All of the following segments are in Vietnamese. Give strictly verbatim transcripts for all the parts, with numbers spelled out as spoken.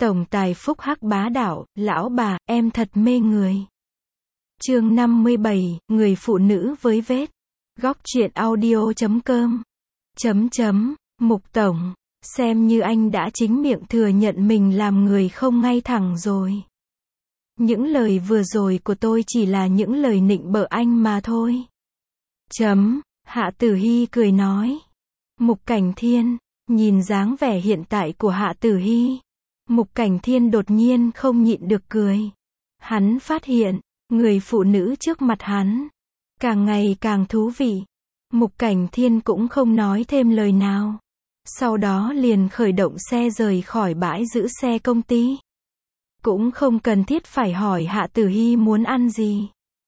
Tổng tài phúc hắc bá đạo, lão bà, em thật mê người. Chương năm mươi bảy, người phụ nữ với vết. Góc truyện audio chấm com. Chấm chấm, Mục Tổng, xem như anh đã chính miệng thừa nhận mình làm người không ngay thẳng rồi. Những lời vừa rồi của tôi chỉ là những lời nịnh bợ anh mà thôi. Chấm, Hạ Tử Hy cười nói. Mục Cảnh Thiên, nhìn dáng vẻ hiện tại của Hạ Tử Hy. Mục Cảnh Thiên đột nhiên không nhịn được cười. Hắn phát hiện, người phụ nữ trước mặt hắn, càng ngày càng thú vị. Mục Cảnh Thiên cũng không nói thêm lời nào. Sau đó liền khởi động xe rời khỏi bãi giữ xe công ty. Cũng không cần thiết phải hỏi Hạ Tử Hy muốn ăn gì.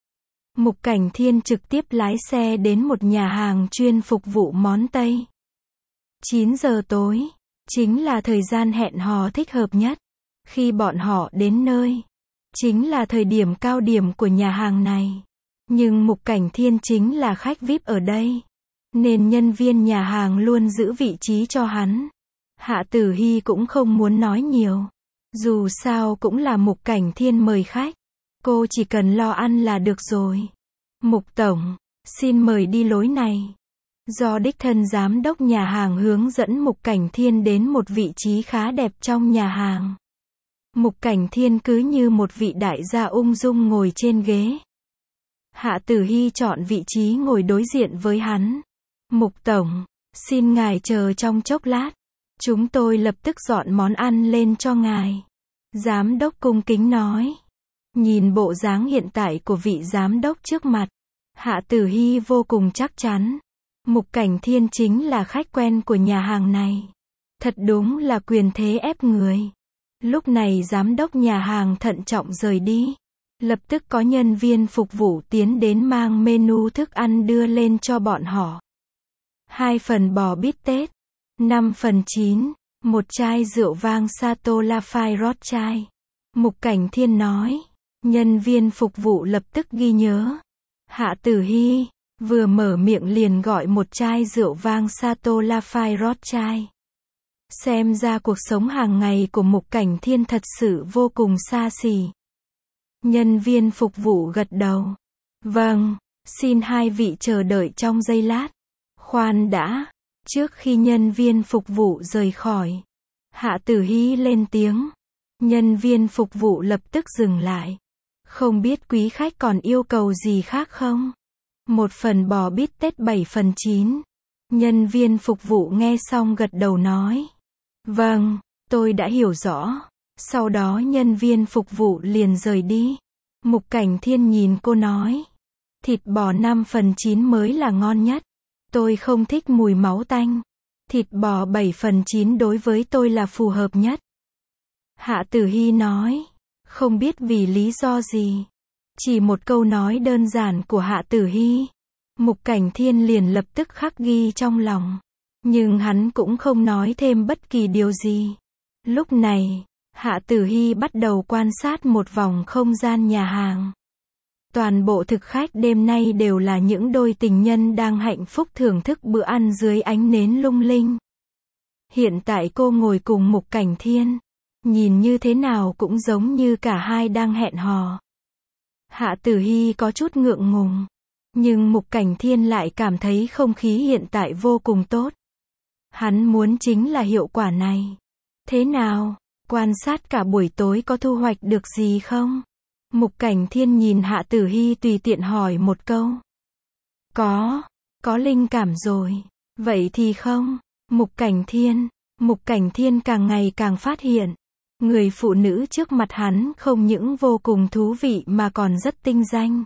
Mục Cảnh Thiên trực tiếp lái xe đến một nhà hàng chuyên phục vụ món Tây. chín giờ tối, chính là thời gian hẹn hò thích hợp nhất. Khi bọn họ đến nơi, chính là thời điểm cao điểm của nhà hàng này. Nhưng Mục Cảnh Thiên chính là khách vi ai pi ở đây, nên nhân viên nhà hàng luôn giữ vị trí cho hắn. Hạ Tử Hy cũng không muốn nói nhiều. Dù sao cũng là Mục Cảnh Thiên mời khách. Cô chỉ cần lo ăn là được rồi. Mục Tổng, xin mời đi lối này. Do đích thân giám đốc nhà hàng hướng dẫn Mục Cảnh Thiên đến một vị trí khá đẹp trong nhà hàng. Mục Cảnh Thiên cứ như một vị đại gia ung dung ngồi trên ghế. Hạ Tử Hy chọn vị trí ngồi đối diện với hắn. Mục Tổng, xin ngài chờ trong chốc lát. Chúng tôi lập tức dọn món ăn lên cho ngài. Giám đốc cung kính nói. Nhìn bộ dáng hiện tại của vị giám đốc trước mặt, Hạ Tử Hy vô cùng chắc chắn. Mục Cảnh Thiên chính là khách quen của nhà hàng này. Thật đúng là quyền thế ép người. Lúc này giám đốc nhà hàng thận trọng rời đi. Lập tức có nhân viên phục vụ tiến đến mang menu thức ăn đưa lên cho bọn họ. Hai phần bò bít tết, năm phần chín, một chai rượu vang Sato Lafite Rothschild. Mục Cảnh Thiên nói. Nhân viên phục vụ lập tức ghi nhớ. Hạ Tử Hy vừa mở miệng liền gọi một chai rượu vang Sato Lafite Rothschild. Xem ra cuộc sống hàng ngày của Mục Cảnh Thiên thật sự vô cùng xa xỉ. Nhân viên phục vụ gật đầu. Vâng, xin hai vị chờ đợi trong giây lát. Khoan đã, trước khi nhân viên phục vụ rời khỏi, Hạ Tử Hy lên tiếng. Nhân viên phục vụ lập tức dừng lại. Không biết quý khách còn yêu cầu gì khác không? Một phần bò bít tết bảy phần chín. Nhân viên phục vụ nghe xong gật đầu nói. Vâng, tôi đã hiểu rõ. Sau đó nhân viên phục vụ liền rời đi. Mục Cảnh Thiên nhìn cô nói. Thịt bò năm phần chín mới là ngon nhất. Tôi không thích mùi máu tanh. Thịt bò bảy phần chín đối với tôi là phù hợp nhất. Hạ Tử Hy nói. Không biết vì lý do gì. Chỉ một câu nói đơn giản của Hạ Tử Hy, Mục Cảnh Thiên liền lập tức khắc ghi trong lòng. Nhưng hắn cũng không nói thêm bất kỳ điều gì. Lúc này, Hạ Tử Hy bắt đầu quan sát một vòng không gian nhà hàng. Toàn bộ thực khách đêm nay đều là những đôi tình nhân đang hạnh phúc thưởng thức bữa ăn dưới ánh nến lung linh. Hiện tại cô ngồi cùng Mục Cảnh Thiên. Nhìn như thế nào cũng giống như cả hai đang hẹn hò. Hạ Tử Hy có chút ngượng ngùng. Nhưng Mục Cảnh Thiên lại cảm thấy không khí hiện tại vô cùng tốt. Hắn muốn chính là hiệu quả này. Thế nào, quan sát cả buổi tối có thu hoạch được gì không? Mục Cảnh Thiên nhìn Hạ Tử Hy tùy tiện hỏi một câu. Có, có linh cảm rồi. Vậy thì không? Mục Cảnh Thiên, Mục Cảnh Thiên càng ngày càng phát hiện. Người phụ nữ trước mặt hắn không những vô cùng thú vị mà còn rất tinh danh.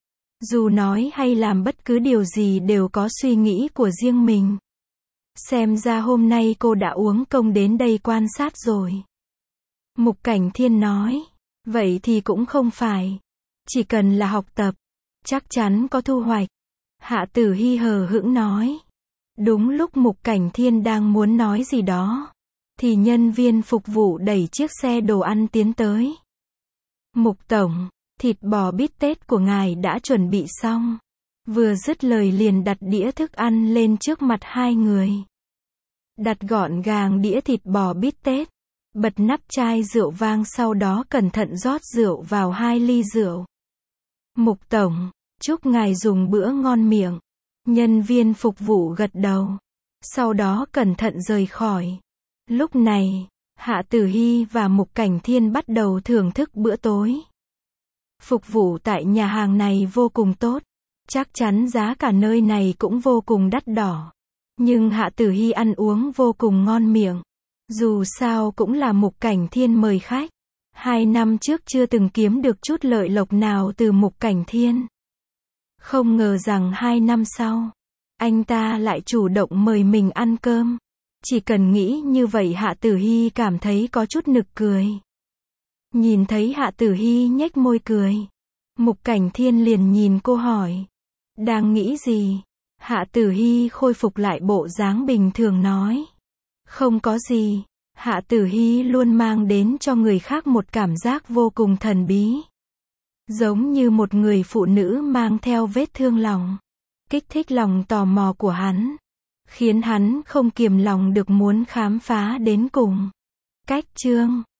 Dù nói hay làm bất cứ điều gì đều có suy nghĩ của riêng mình. Xem ra hôm nay cô đã uống công đến đây quan sát rồi. Mục Cảnh Thiên nói. Vậy thì cũng không phải. Chỉ cần là học tập, chắc chắn có thu hoạch. Hạ Tử Hy hờ hững nói. Đúng lúc Mục Cảnh Thiên đang muốn nói gì đó, thì nhân viên phục vụ đẩy chiếc xe đồ ăn tiến tới. Mục Tổng, thịt bò bít tết của ngài đã chuẩn bị xong. Vừa dứt lời liền đặt đĩa thức ăn lên trước mặt hai người. Đặt gọn gàng đĩa thịt bò bít tết. bật nắp chai rượu vang sau đó cẩn thận rót rượu vào hai ly rượu. Mục tổng, chúc ngài dùng bữa ngon miệng. Nhân viên phục vụ gật đầu. Sau đó cẩn thận rời khỏi. Lúc này, Hạ Tử Hy và Mục Cảnh Thiên bắt đầu thưởng thức bữa tối. Phục vụ tại nhà hàng này vô cùng tốt. Chắc chắn giá cả nơi này cũng vô cùng đắt đỏ. Nhưng Hạ Tử Hy ăn uống vô cùng ngon miệng. Dù sao cũng là Mục Cảnh Thiên mời khách. Hai năm trước chưa từng kiếm được chút lợi lộc nào từ Mục Cảnh Thiên. Không ngờ rằng hai năm sau, anh ta lại chủ động mời mình ăn cơm. Chỉ cần nghĩ như vậy Hạ Tử Hy cảm thấy có chút nực cười. Nhìn thấy Hạ Tử Hy nhếch môi cười. Mục Cảnh Thiên liền nhìn cô hỏi. Đang nghĩ gì? Hạ Tử Hy khôi phục lại bộ dáng bình thường nói. Không có gì. Hạ Tử Hy luôn mang đến cho người khác một cảm giác vô cùng thần bí. Giống như một người phụ nữ mang theo vết thương lòng. Kích thích lòng tò mò của hắn. Khiến hắn không kiềm lòng được muốn khám phá đến cùng. Cách chương